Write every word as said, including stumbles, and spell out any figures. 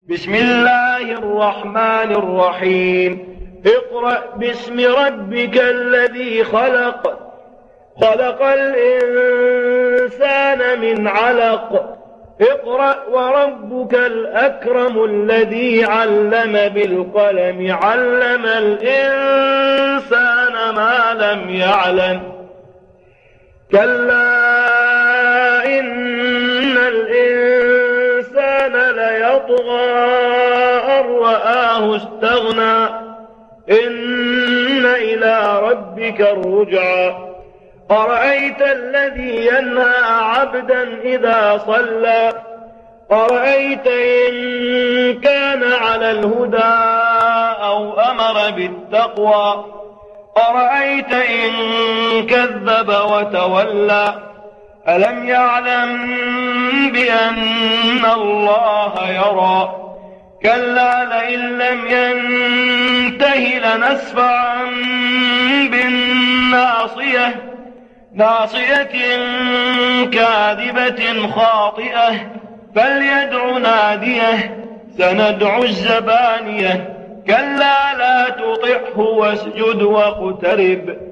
بسم الله الرحمن الرحيم. اقرأ باسم ربك الذي خلق خلق الإنسان من علق اقرأ وربك الأكرم الذي علم بالقلم علم الإنسان ما لم يعلم كلا إن الإنسان ليطغى أن رآه استغنى إن إلى ربك الرجعى أرأيت الذي ينهى عبدا إذا صلى أرأيت إن كان على الهدى أو أمر بالتقوى أرأيت إن كذب وتولى ألم يعلم بأن الله يرى كلا لئن لم ينته لنسفعا بالناصية ناصية كاذبة خاطئة فليدع ناديه سندع الزبانية كلا لا تطعه واسجد واقترب